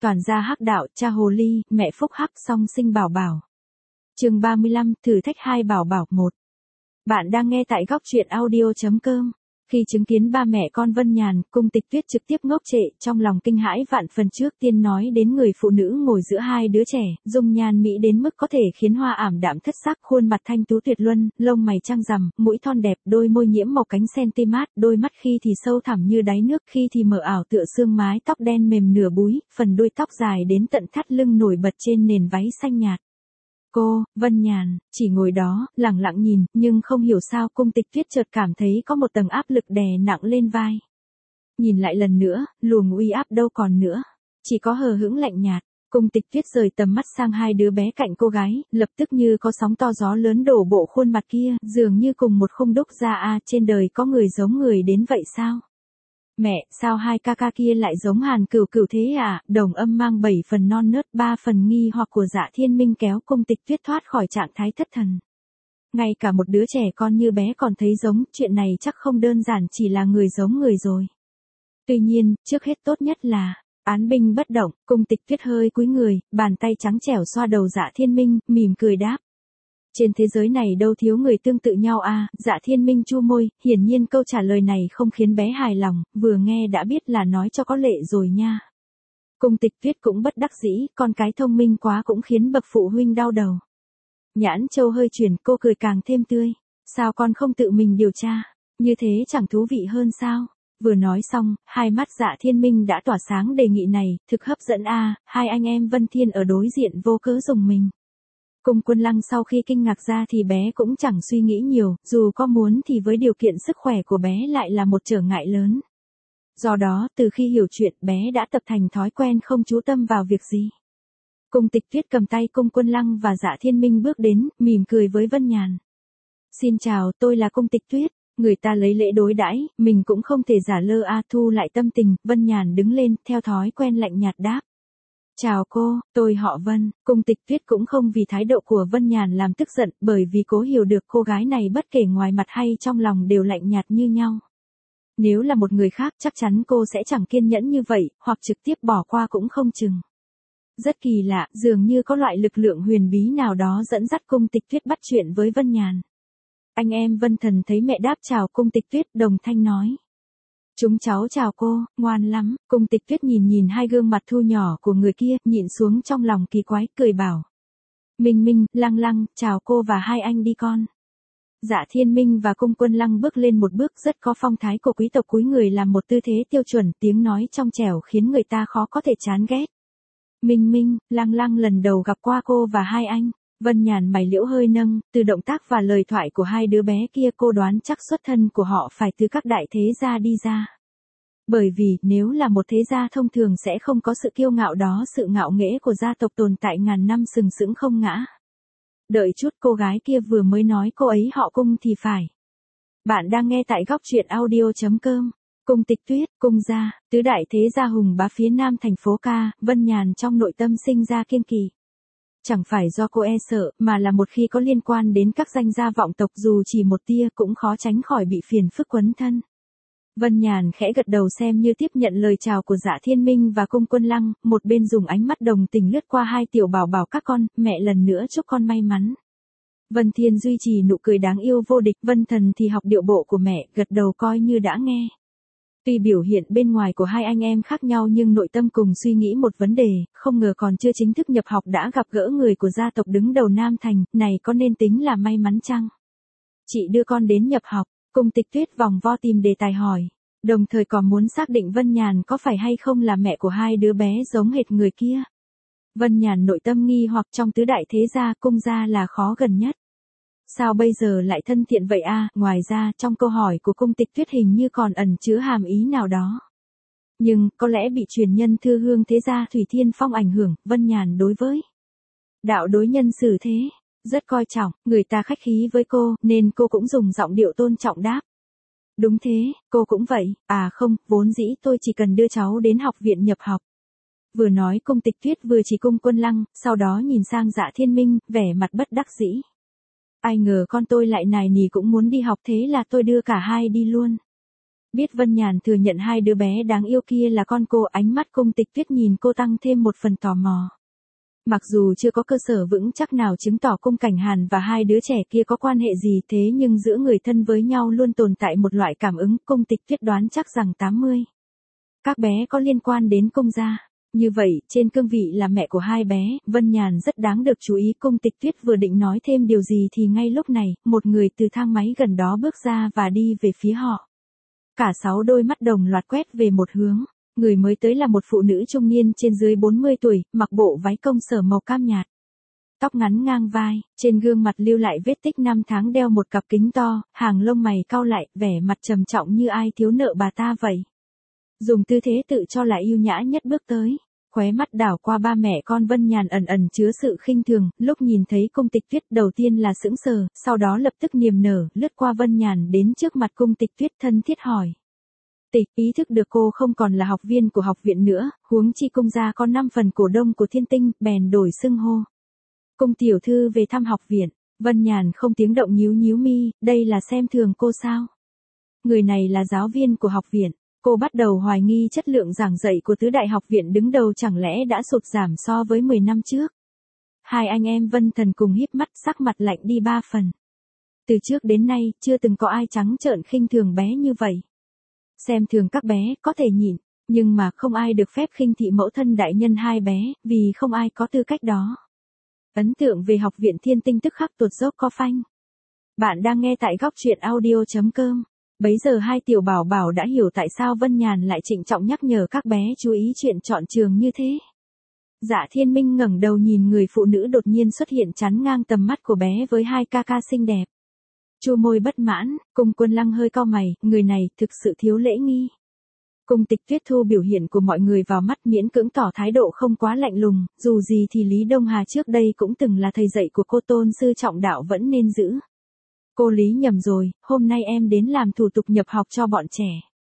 toàn gia hắc đạo, cha hồ ly, mẹ phúc hắc song sinh bảo bảo. Chương 35, thử thách hai bảo bảo 1. Bạn đang nghe tại góc truyện audio.com. Khi chứng kiến ba mẹ con Vân Nhàn, Cung Tịch Tuyết trực tiếp ngốc trệ, trong lòng kinh hãi vạn phần. Trước tiên nói đến người phụ nữ ngồi giữa hai đứa trẻ, dung nhan mỹ đến mức có thể khiến hoa ảm đạm thất sắc, khuôn mặt thanh tú tuyệt luân, lông mày trăng rằm, mũi thon đẹp, đôi môi nhiễm màu cánh centimat, đôi mắt khi thì sâu thẳm như đáy nước, khi thì mờ ảo tựa sương, mái tóc đen mềm nửa búi, phần đuôi tóc dài đến tận thắt lưng nổi bật trên nền váy xanh nhạt. Cô, Vân Nhàn, chỉ ngồi đó, lặng lặng nhìn, nhưng không hiểu sao Cung Tịch Tuyết chợt cảm thấy có một tầng áp lực đè nặng lên vai. Nhìn lại lần nữa, luồng uy áp đâu còn nữa, chỉ có hờ hững lạnh nhạt. Cung Tịch Tuyết rời tầm mắt sang hai đứa bé cạnh cô gái, lập tức như có sóng to gió lớn đổ bộ khuôn mặt kia, dường như cùng một khung đúc ra trên đời có người giống người đến vậy sao? Mẹ, sao hai ca ca kia lại giống Hàn Cửu Cửu thế à? Đồng âm mang 7 phần non nớt, 3 phần nghi hoặc của Dạ Thiên Minh kéo Cung Tịch Tuyết thoát khỏi trạng thái thất thần. Ngay cả một đứa trẻ con như bé còn thấy giống, chuyện này chắc không đơn giản chỉ là người giống người rồi. Tuy nhiên, trước hết tốt nhất là án binh bất động. Cung Tịch Tuyết hơi cúi người, bàn tay trắng trẻo xoa đầu Dạ Thiên Minh, mỉm cười đáp. Trên thế giới này đâu thiếu người tương tự nhau à? Dạ Thiên Minh chu môi, hiển nhiên câu trả lời này không khiến bé hài lòng, vừa nghe đã biết là nói cho có lệ rồi nha. Cung Tịch Tuyết cũng bất đắc dĩ, con cái thông minh quá cũng khiến bậc phụ huynh đau đầu. Nhãn châu hơi chuyển, cô cười càng thêm tươi. Sao con không tự mình điều tra? Như thế chẳng thú vị hơn sao? Vừa nói xong, hai mắt Dạ Thiên Minh đã tỏa sáng, đề nghị này thực hấp dẫn a. Hai anh em Vân Thiên ở đối diện vô cớ dùng mình. Cung Quân Lăng sau khi kinh ngạc ra thì bé cũng chẳng suy nghĩ nhiều, dù có muốn thì với điều kiện sức khỏe của bé lại là một trở ngại lớn. Do đó, từ khi hiểu chuyện, bé đã tập thành thói quen không chú tâm vào việc gì. Cung Tịch Tuyết cầm tay Cung Quân Lăng và Dạ Thiên Minh bước đến, mỉm cười với Vân Nhàn. Xin chào, tôi là Cung Tịch Tuyết. Người ta lấy lễ đối đãi, mình cũng không thể giả lơ thu lại tâm tình. Vân Nhàn đứng lên, theo thói quen lạnh nhạt đáp. Chào cô, tôi họ Vân. Cung Tịch Tuyết cũng không vì thái độ của Vân Nhàn làm tức giận, bởi vì cố hiểu được cô gái này bất kể ngoài mặt hay trong lòng đều lạnh nhạt như nhau. Nếu là một người khác chắc chắn cô sẽ chẳng kiên nhẫn như vậy, hoặc trực tiếp bỏ qua cũng không chừng. Rất kỳ lạ, dường như có loại lực lượng huyền bí nào đó dẫn dắt Cung Tịch Tuyết bắt chuyện với Vân Nhàn. Anh em Vân Thần thấy mẹ đáp chào Cung Tịch Tuyết, đồng thanh nói. Chúng cháu chào cô, ngoan lắm. Cung Tịch Tuyết nhìn hai gương mặt thu nhỏ của người kia, nhịn xuống trong lòng kỳ quái, cười bảo. Minh Minh, Lăng Lăng, chào cô và hai anh đi con. Dạ Thiên Minh và Cung Quân Lăng bước lên một bước, rất có phong thái của quý tộc, cúi người làm một tư thế tiêu chuẩn, tiếng nói trong trẻo khiến người ta khó có thể chán ghét. Minh Minh, Lăng Lăng lần đầu gặp qua cô và hai anh. Vân Nhàn mày liễu hơi nâng, từ động tác và lời thoại của hai đứa bé kia cô đoán chắc xuất thân của họ phải từ các đại thế gia đi ra. Bởi vì, nếu là một thế gia thông thường sẽ không có sự kiêu ngạo đó, sự ngạo nghễ của gia tộc tồn tại ngàn năm sừng sững không ngã. Đợi chút, cô gái kia vừa mới nói cô ấy họ Cung thì phải. Bạn đang nghe tại góc truyện audio.com. Cung Tịch Tuyết, Cung gia, tứ đại thế gia hùng bá phía nam thành phố ca, Vân Nhàn trong nội tâm sinh ra kiêng kỵ. Chẳng phải do cô e sợ, mà là một khi có liên quan đến các danh gia vọng tộc dù chỉ một tia cũng khó tránh khỏi bị phiền phức quấn thân. Vân Nhàn khẽ gật đầu xem như tiếp nhận lời chào của Dạ Thiên Minh và Cung Quân Lăng, một bên dùng ánh mắt đồng tình lướt qua hai tiểu bảo bảo các con, mẹ lần nữa chúc con may mắn. Vân Thiên duy trì nụ cười đáng yêu vô địch, Vân Thần thì học điệu bộ của mẹ, gật đầu coi như đã nghe. Tuy biểu hiện bên ngoài của hai anh em khác nhau nhưng nội tâm cùng suy nghĩ một vấn đề, không ngờ còn chưa chính thức nhập học đã gặp gỡ người của gia tộc đứng đầu Nam Thành, này có nên tính là may mắn chăng? Chị đưa con đến nhập học, Cung Tịch Tuyết vòng vo tìm đề tài hỏi, đồng thời còn muốn xác định Vân Nhàn có phải hay không là mẹ của hai đứa bé giống hệt người kia. Vân Nhàn nội tâm nghi hoặc trong tứ đại thế gia, Cung gia là khó gần nhất. Sao bây giờ lại thân thiện vậy a? Ngoài ra, trong câu hỏi của Cung Tịch Tuyết hình như còn ẩn chứa hàm ý nào đó. Nhưng, có lẽ bị truyền nhân thư hương thế gia Thủy Thiên Phong ảnh hưởng, Vân Nhàn đối với đạo đối nhân xử thế, rất coi trọng, người ta khách khí với cô, nên cô cũng dùng giọng điệu tôn trọng đáp. Đúng thế, cô cũng vậy, không, vốn dĩ tôi chỉ cần đưa cháu đến học viện nhập học. Vừa nói Cung Tịch Tuyết vừa chỉ Cung Quân Lăng, sau đó nhìn sang Dạ Thiên Minh, vẻ mặt bất đắc dĩ. Ai ngờ con tôi lại nài nỉ cũng muốn đi học, thế là tôi đưa cả hai đi luôn. Biết Vân Nhàn thừa nhận hai đứa bé đáng yêu kia là con cô, ánh mắt Cung Tịch Tuyết nhìn cô tăng thêm một phần tò mò. Mặc dù chưa có cơ sở vững chắc nào chứng tỏ Cung Cảnh Hàn và hai đứa trẻ kia có quan hệ gì, thế nhưng giữa người thân với nhau luôn tồn tại một loại cảm ứng. Cung Tịch Tuyết đoán chắc rằng 80 các bé có liên quan đến Cung gia. Như vậy, trên cương vị là mẹ của hai bé, Vân Nhàn rất đáng được chú ý. Cung Tịch Tuyết vừa định nói thêm điều gì thì ngay lúc này, một người từ thang máy gần đó bước ra và đi về phía họ. Cả 6 đôi mắt đồng loạt quét về một hướng. Người mới tới là một phụ nữ trung niên trên dưới 40 tuổi, mặc bộ váy công sở màu cam nhạt. Tóc ngắn ngang vai, trên gương mặt lưu lại vết tích năm tháng, đeo một cặp kính to, hàng lông mày cau lại, vẻ mặt trầm trọng như ai thiếu nợ bà ta vậy. Dùng tư thế tự cho là yêu nhã nhất bước tới. Khóe mắt đảo qua ba mẹ con Vân Nhàn ẩn ẩn chứa sự khinh thường, lúc nhìn thấy Cung Tịch Tuyết đầu tiên là sững sờ, sau đó lập tức niềm nở, lướt qua Vân Nhàn đến trước mặt Cung Tịch Tuyết thân thiết hỏi. Tịch, ý thức được cô không còn là học viên của học viện nữa, huống chi Cung gia có 5 phần cổ đông của Thiên Tinh, bèn đổi xưng hô. Cung tiểu thư về thăm học viện. Vân Nhàn không tiếng động nhíu nhíu mi, đây là xem thường cô sao? Người này là giáo viên của học viện. Cô bắt đầu hoài nghi chất lượng giảng dạy của tứ đại học viện đứng đầu chẳng lẽ đã sụt giảm so với 10 năm trước. Hai anh em Vân Thần cùng híp mắt, sắc mặt lạnh đi 3 phần. Từ trước đến nay, chưa từng có ai trắng trợn khinh thường bé như vậy. Xem thường các bé, có thể nhịn, nhưng mà không ai được phép khinh thị mẫu thân đại nhân hai bé, vì không ai có tư cách đó. Ấn tượng về học viện Thiên Tinh tức khắc tụt dốc co phanh. Bạn đang nghe tại góc truyện audio.com. Bấy giờ hai tiểu bảo bảo đã hiểu tại sao Vân Nhàn lại trịnh trọng nhắc nhở các bé chú ý chuyện chọn trường như thế. Dạ Thiên Minh ngẩng đầu nhìn người phụ nữ đột nhiên xuất hiện chắn ngang tầm mắt của bé với hai ca ca xinh đẹp. Chu môi bất mãn, Cung Quân Lăng hơi cau mày, người này thực sự thiếu lễ nghi. Cung Tịch Tuyết thu biểu hiện của mọi người vào mắt, miễn cưỡng tỏ thái độ không quá lạnh lùng, dù gì thì Lý Đông Hà trước đây cũng từng là thầy dạy của cô, tôn sư trọng đạo vẫn nên giữ. Cô Lý nhầm rồi, hôm nay em đến làm thủ tục nhập học cho bọn trẻ.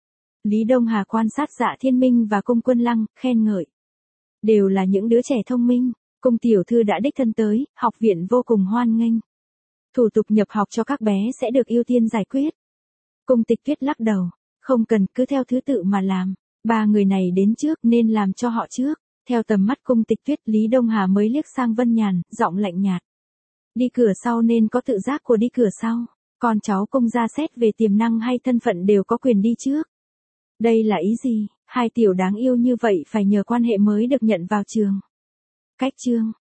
Lý Đông Hà quan sát Dạ Thiên Minh và Cung Quân Lăng, khen ngợi. Đều là những đứa trẻ thông minh, Cung tiểu thư đã đích thân tới, học viện vô cùng hoan nghênh. Thủ tục nhập học cho các bé sẽ được ưu tiên giải quyết. Cung Tịch Tuyết lắc đầu, không cần, cứ theo thứ tự mà làm. Ba người này đến trước nên làm cho họ trước. Theo tầm mắt Cung Tịch Tuyết, Lý Đông Hà mới liếc sang Vân Nhàn, giọng lạnh nhạt. Đi cửa sau nên có tự giác của đi cửa sau. Con cháu Cung gia xét về tiềm năng hay thân phận đều có quyền đi trước. Đây là ý gì? Hai tiểu đáng yêu như vậy phải nhờ quan hệ mới được nhận vào trường. Cách chương.